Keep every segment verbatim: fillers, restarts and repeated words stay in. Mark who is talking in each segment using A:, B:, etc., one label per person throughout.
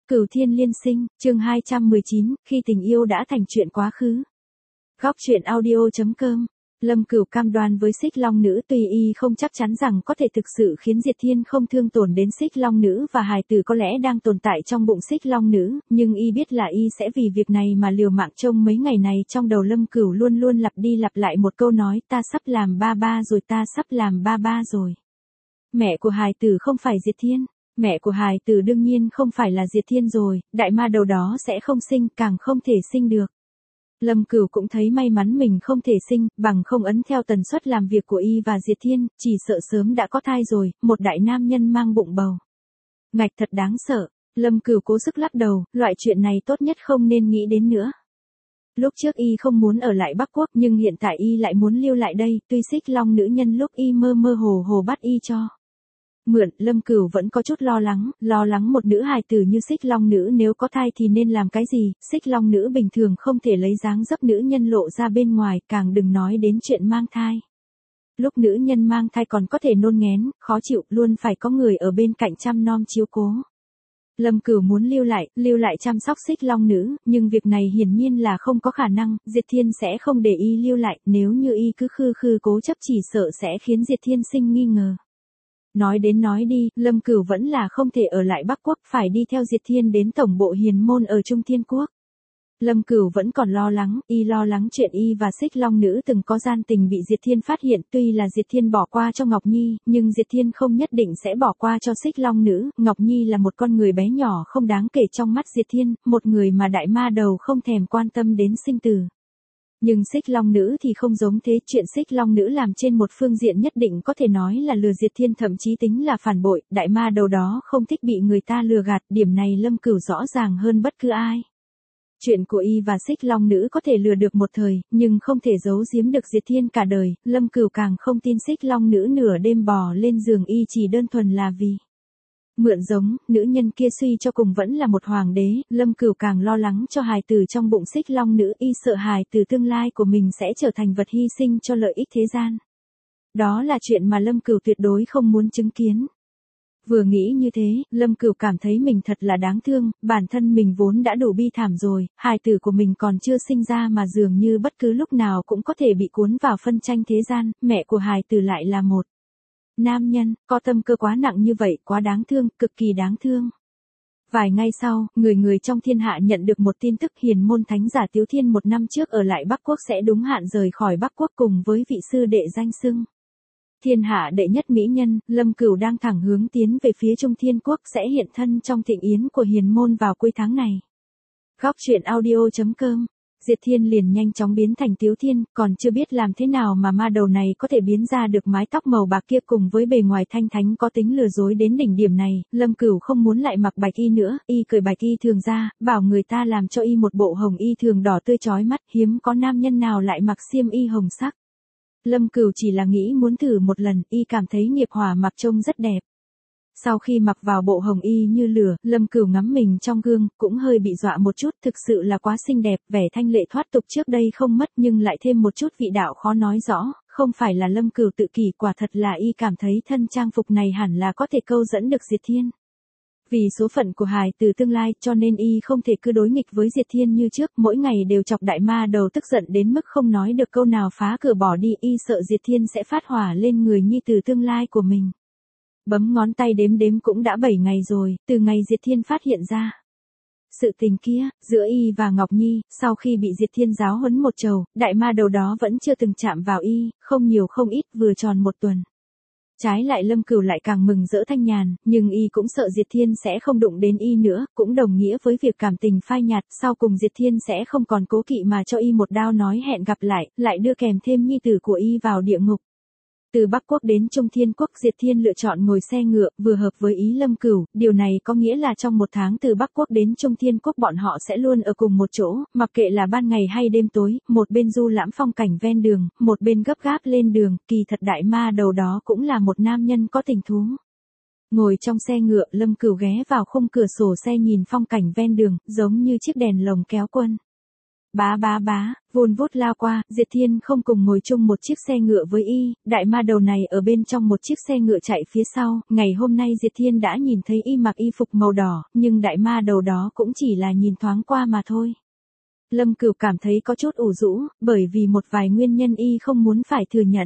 A: Cửu Thiên Liên Sinh, chương hai trăm mười chín, khi tình yêu đã thành chuyện quá khứ. Góc truyện audio chấm com. Lâm Cửu cam đoan với Xích Long Nữ, tuy y không chắc chắn rằng có thể thực sự khiến Diệt Thiên không thương tổn đến Xích Long Nữ và hài tử có lẽ đang tồn tại trong bụng Xích Long Nữ, nhưng y biết là y sẽ vì việc này mà liều mạng. Trông mấy ngày này trong đầu Lâm Cửu luôn luôn lặp đi lặp lại một câu nói: ta sắp làm ba ba rồi, ta sắp làm ba ba rồi. Mẹ của hài tử không phải Diệt Thiên. Mẹ của hài tử đương nhiên không phải là Diệt Thiên rồi, đại ma đầu đó sẽ không sinh, càng không thể sinh được. Lâm Cửu cũng thấy may mắn mình không thể sinh, bằng không ấn theo tần suất làm việc của y và Diệt Thiên, chỉ sợ sớm đã có thai rồi, một đại nam nhân mang bụng bầu. Ngạch, thật đáng sợ. Lâm Cửu cố sức lắc đầu, loại chuyện này tốt nhất không nên nghĩ đến nữa. Lúc trước y không muốn ở lại Bắc Quốc, nhưng hiện tại y lại muốn lưu lại đây, tuy Xích Long Nữ nhân lúc y mơ mơ hồ hồ bắt y cho mượn. Lâm Cửu vẫn có chút lo lắng, lo lắng một nữ hài tử như Xích Long Nữ nếu có thai thì nên làm cái gì. Xích Long Nữ bình thường không thể lấy dáng dấp nữ nhân lộ ra bên ngoài, càng đừng nói đến chuyện mang thai. Lúc nữ nhân mang thai còn có thể nôn nghén, khó chịu, luôn phải có người ở bên cạnh chăm nom chiếu cố. Lâm Cửu muốn lưu lại, lưu lại chăm sóc Xích Long Nữ, nhưng việc này hiển nhiên là không có khả năng. Diệt Thiên sẽ không để y lưu lại, nếu như y cứ khư khư cố chấp chỉ sợ sẽ khiến Diệt Thiên sinh nghi ngờ. Nói đến nói đi, Lâm Cửu vẫn là không thể ở lại Bắc Quốc, phải đi theo Diệt Thiên đến tổng bộ hiền môn ở Trung Thiên Quốc. Lâm Cửu vẫn còn lo lắng, y lo lắng chuyện y và Xích Long Nữ từng có gian tình bị Diệt Thiên phát hiện. Tuy là Diệt Thiên bỏ qua cho Ngọc Nhi, nhưng Diệt Thiên không nhất định sẽ bỏ qua cho Xích Long Nữ. Ngọc Nhi là một con người bé nhỏ không đáng kể trong mắt Diệt Thiên, một người mà đại ma đầu không thèm quan tâm đến sinh tử. Nhưng Xích Long Nữ thì không giống thế, chuyện Xích Long Nữ làm trên một phương diện nhất định có thể nói là lừa Diệt Thiên, thậm chí tính là phản bội. Đại ma đầu đó không thích bị người ta lừa gạt, điểm này Lâm Cửu rõ ràng hơn bất cứ ai. Chuyện của y và Xích Long Nữ có thể lừa được một thời, nhưng không thể giấu giếm được Diệt Thiên cả đời. Lâm Cửu càng không tin Xích Long Nữ nửa đêm bò lên giường y chỉ đơn thuần là vì mượn giống. Nữ nhân kia suy cho cùng vẫn là một hoàng đế. Lâm Cửu càng lo lắng cho hài tử trong bụng Xích Long Nữ, y sợ hài tử tương lai của mình sẽ trở thành vật hy sinh cho lợi ích thế gian. Đó là chuyện mà Lâm Cửu tuyệt đối không muốn chứng kiến. Vừa nghĩ như thế, Lâm Cửu cảm thấy mình thật là đáng thương, bản thân mình vốn đã đủ bi thảm rồi, hài tử của mình còn chưa sinh ra mà dường như bất cứ lúc nào cũng có thể bị cuốn vào phân tranh thế gian, mẹ của hài tử lại là một nam nhân, có tâm cơ quá nặng như vậy, quá đáng thương, cực kỳ đáng thương. Vài ngày sau, người người trong thiên hạ nhận được một tin tức: hiền môn thánh giả Tiếu Thiên một năm trước ở lại Bắc Quốc sẽ đúng hạn rời khỏi Bắc Quốc cùng với vị sư đệ danh xưng thiên hạ đệ nhất mỹ nhân. Lâm Cửu đang thẳng hướng tiến về phía Trung Thiên Quốc, sẽ hiện thân trong thịnh yến của hiền môn vào cuối tháng này. Góc truyện audio chấm com. Diệt Thiên liền nhanh chóng biến thành Tiếu Thiên, còn chưa biết làm thế nào mà ma đầu này có thể biến ra được mái tóc màu bạc kia cùng với bề ngoài thanh thánh có tính lừa dối đến đỉnh điểm này. Lâm Cửu không muốn lại mặc bạch y nữa, y cởi bạch y thường ra, bảo người ta làm cho y một bộ hồng y thường đỏ tươi chói mắt, hiếm có nam nhân nào lại mặc xiêm y hồng sắc. Lâm Cửu chỉ là nghĩ muốn thử một lần, y cảm thấy nghiệp hỏa mặc trông rất đẹp. Sau khi mặc vào bộ hồng y như lửa, Lâm Cửu ngắm mình trong gương, cũng hơi bị dọa một chút, thực sự là quá xinh đẹp, vẻ thanh lệ thoát tục trước đây không mất nhưng lại thêm một chút vị đạo khó nói rõ. Không phải là Lâm Cửu tự kỷ, quả thật là y cảm thấy thân trang phục này hẳn là có thể câu dẫn được Diệt Thiên. Vì số phận của hài từ tương lai, cho nên y không thể cứ đối nghịch với Diệt Thiên như trước, mỗi ngày đều chọc đại ma đầu tức giận đến mức không nói được câu nào, phá cửa bỏ đi. Y sợ Diệt Thiên sẽ phát hỏa lên người nhi tử tương lai của mình. Bấm ngón tay đếm đếm cũng đã bảy ngày rồi, từ ngày Diệt Thiên phát hiện ra sự tình kia, giữa y và Ngọc Nhi, sau khi bị Diệt Thiên giáo huấn một trầu, đại ma đầu đó vẫn chưa từng chạm vào y, không nhiều không ít, vừa tròn một tuần. Trái lại Lâm Cửu lại càng mừng rỡ thanh nhàn, nhưng y cũng sợ Diệt Thiên sẽ không đụng đến y nữa, cũng đồng nghĩa với việc cảm tình phai nhạt, sau cùng Diệt Thiên sẽ không còn cố kỵ mà cho y một đao nói hẹn gặp lại, lại đưa kèm thêm nhi tử của y vào địa ngục. Từ Bắc Quốc đến Trung Thiên Quốc, Diệt Thiên lựa chọn ngồi xe ngựa, vừa hợp với ý Lâm Cửu, điều này có nghĩa là trong một tháng từ Bắc Quốc đến Trung Thiên Quốc bọn họ sẽ luôn ở cùng một chỗ, mặc kệ là ban ngày hay đêm tối, một bên du lãm phong cảnh ven đường, một bên gấp gáp lên đường. Kỳ thật đại ma đầu đó cũng là một nam nhân có tình thú. Ngồi trong xe ngựa, Lâm Cửu ghé vào khung cửa sổ xe nhìn phong cảnh ven đường, giống như chiếc đèn lồng kéo quân. Bá bá bá, vun vút lao qua, Diệt Thiên không cùng ngồi chung một chiếc xe ngựa với y, đại ma đầu này ở bên trong một chiếc xe ngựa chạy phía sau, ngày hôm nay Diệt Thiên đã nhìn thấy y mặc y phục màu đỏ, nhưng đại ma đầu đó cũng chỉ là nhìn thoáng qua mà thôi. Lâm Cửu cảm thấy có chút ủ rũ, bởi vì một vài nguyên nhân y không muốn phải thừa nhận.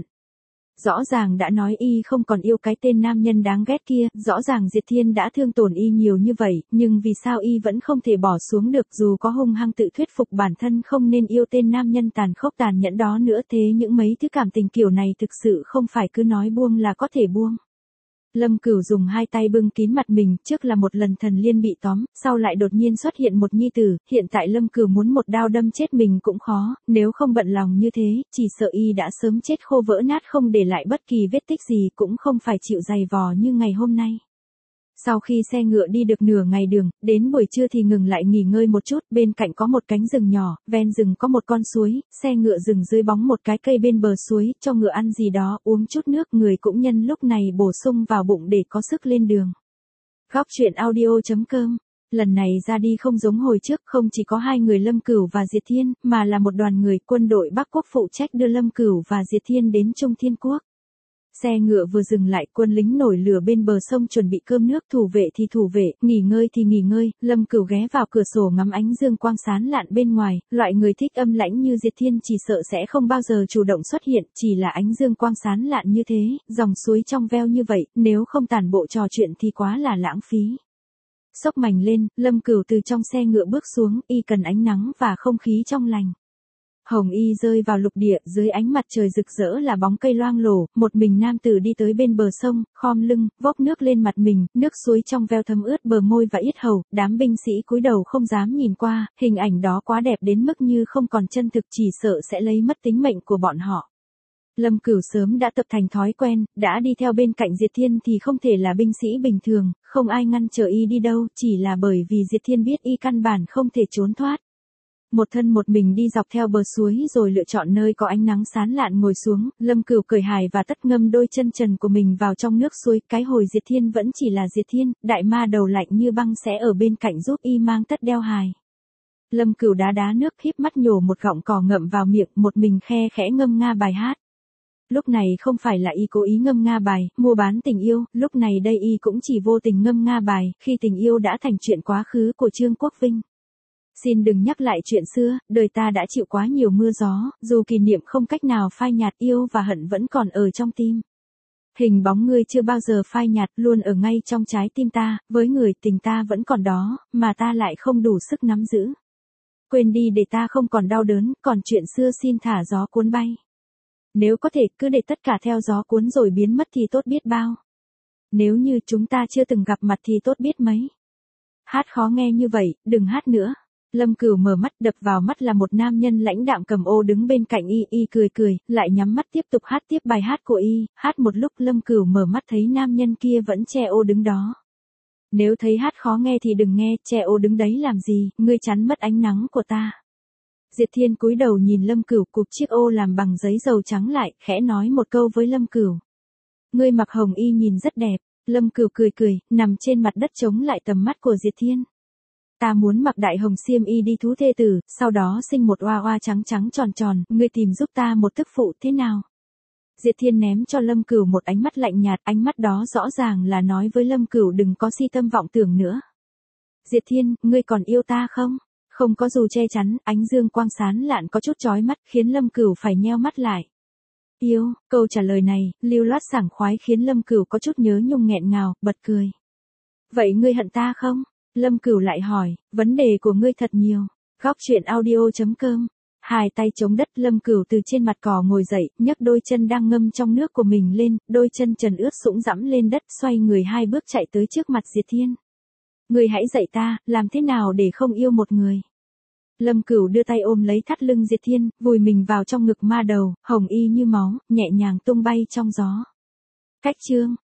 A: Rõ ràng đã nói y không còn yêu cái tên nam nhân đáng ghét kia, rõ ràng Diệt Thiên đã thương tổn y nhiều như vậy, nhưng vì sao y vẫn không thể bỏ xuống được dù có hung hăng tự thuyết phục bản thân không nên yêu tên nam nhân tàn khốc tàn nhẫn đó nữa thế những mấy thứ cảm tình kiểu này thực sự không phải cứ nói buông là có thể buông. Lâm Cửu dùng hai tay bưng kín mặt mình, trước là một lần thần liên bị tóm, sau lại đột nhiên xuất hiện một nhi tử, hiện tại Lâm Cửu muốn một đao đâm chết mình cũng khó, nếu không bận lòng như thế, chỉ sợ y đã sớm chết khô vỡ nát không để lại bất kỳ vết tích gì cũng không phải chịu dày vò như ngày hôm nay. Sau khi xe ngựa đi được nửa ngày đường, đến buổi trưa thì ngừng lại nghỉ ngơi một chút, bên cạnh có một cánh rừng nhỏ, ven rừng có một con suối, xe ngựa dừng dưới bóng một cái cây bên bờ suối, cho ngựa ăn gì đó, uống chút nước, người cũng nhân lúc này bổ sung vào bụng để có sức lên đường. Góc truyện audio chấm com. Lần này ra đi không giống hồi trước, không chỉ có hai người Lâm Cửu và Diệt Thiên, mà là một đoàn người quân đội Bắc Quốc phụ trách đưa Lâm Cửu và Diệt Thiên đến Trung Thiên Quốc. Xe ngựa vừa dừng lại, quân lính nổi lửa bên bờ sông chuẩn bị cơm nước, thủ vệ thì thủ vệ, nghỉ ngơi thì nghỉ ngơi, Lâm Cửu ghé vào cửa sổ ngắm ánh dương quang sáng lạn bên ngoài, loại người thích âm lãnh như Diệt Thiên chỉ sợ sẽ không bao giờ chủ động xuất hiện, chỉ là ánh dương quang sáng lạn như thế, dòng suối trong veo như vậy, nếu không tản bộ trò chuyện thì quá là lãng phí. Xốc mành lên, Lâm Cửu từ trong xe ngựa bước xuống, y cần ánh nắng và không khí trong lành. Hồng y rơi vào lục địa, dưới ánh mặt trời rực rỡ là bóng cây loang lổ, một mình nam tử đi tới bên bờ sông, khom lưng, vốc nước lên mặt mình, nước suối trong veo thấm ướt bờ môi và yết hầu, đám binh sĩ cúi đầu không dám nhìn qua, hình ảnh đó quá đẹp đến mức như không còn chân thực, chỉ sợ sẽ lấy mất tính mệnh của bọn họ. Lâm Cửu sớm đã tập thành thói quen, đã đi theo bên cạnh Diệt Thiên thì không thể là binh sĩ bình thường, không ai ngăn trở y đi đâu, chỉ là bởi vì Diệt Thiên biết y căn bản không thể trốn thoát. Một thân một mình đi dọc theo bờ suối rồi lựa chọn nơi có ánh nắng sáng lạn ngồi xuống, Lâm Cửu cởi hài và tất ngâm đôi chân trần của mình vào trong nước suối, cái hồi Diệt Thiên vẫn chỉ là Diệt Thiên, đại ma đầu lạnh như băng sẽ ở bên cạnh giúp y mang tất đeo hài. Lâm Cửu đá đá nước, híp mắt nhổ một gọng cỏ ngậm vào miệng, một mình khe khẽ ngâm nga bài hát. Lúc này không phải là y cố ý ngâm nga bài, mua bán tình yêu, lúc này đây y cũng chỉ vô tình ngâm nga bài, khi tình yêu đã thành chuyện quá khứ của Trương Quốc Vinh. Xin đừng nhắc lại chuyện xưa, đời ta đã chịu quá nhiều mưa gió, dù kỷ niệm không cách nào phai nhạt, yêu và hận vẫn còn ở trong tim. Hình bóng ngươi chưa bao giờ phai nhạt, luôn ở ngay trong trái tim ta, với người tình ta vẫn còn đó, mà ta lại không đủ sức nắm giữ. Quên đi để ta không còn đau đớn, còn chuyện xưa xin thả gió cuốn bay. Nếu có thể cứ để tất cả theo gió cuốn rồi biến mất thì tốt biết bao. Nếu như chúng ta chưa từng gặp mặt thì tốt biết mấy. Hát khó nghe như vậy, đừng hát nữa. Lâm Cửu mở mắt, đập vào mắt là một nam nhân lãnh đạm cầm ô đứng bên cạnh y, y cười cười, lại nhắm mắt tiếp tục hát tiếp bài hát của y, hát một lúc Lâm Cửu mở mắt thấy nam nhân kia vẫn che ô đứng đó. Nếu thấy hát khó nghe thì đừng nghe, che ô đứng đấy làm gì, ngươi chắn mất ánh nắng của ta. Diệt Thiên cúi đầu nhìn Lâm Cửu, cụp chiếc ô làm bằng giấy dầu trắng lại, khẽ nói một câu với Lâm Cửu. Ngươi mặc hồng y nhìn rất đẹp. Lâm Cửu cười cười, nằm trên mặt đất chống lại tầm mắt của Diệt Thiên. Ta muốn mặc đại hồng xiêm y đi thú thê tử, sau đó sinh một oa oa trắng trắng tròn tròn, ngươi tìm giúp ta một tức phụ thế nào? Diệt Thiên ném cho Lâm Cửu một ánh mắt lạnh nhạt, ánh mắt đó rõ ràng là nói với Lâm Cửu đừng có si tâm vọng tưởng nữa. Diệt Thiên, ngươi còn yêu ta không? Không có dù che chắn, ánh dương quang sáng lạn có chút chói mắt, khiến Lâm Cửu phải nheo mắt lại. Yêu, câu trả lời này, lưu loát sảng khoái khiến Lâm Cửu có chút nhớ nhung nghẹn ngào, bật cười. Vậy ngươi hận ta không? Lâm Cửu lại hỏi, vấn đề của ngươi thật nhiều. Góc truyện audio chấm com. Hai tay chống đất, Lâm Cửu từ trên mặt cỏ ngồi dậy, nhấc đôi chân đang ngâm trong nước của mình lên, đôi chân trần ướt sũng dẫm lên đất, xoay người hai bước chạy tới trước mặt Diệt Thiên. Ngươi hãy dạy ta, làm thế nào để không yêu một người. Lâm Cửu đưa tay ôm lấy thắt lưng Diệt Thiên, vùi mình vào trong ngực ma đầu, hồng y như máu, nhẹ nhàng tung bay trong gió. Cách chương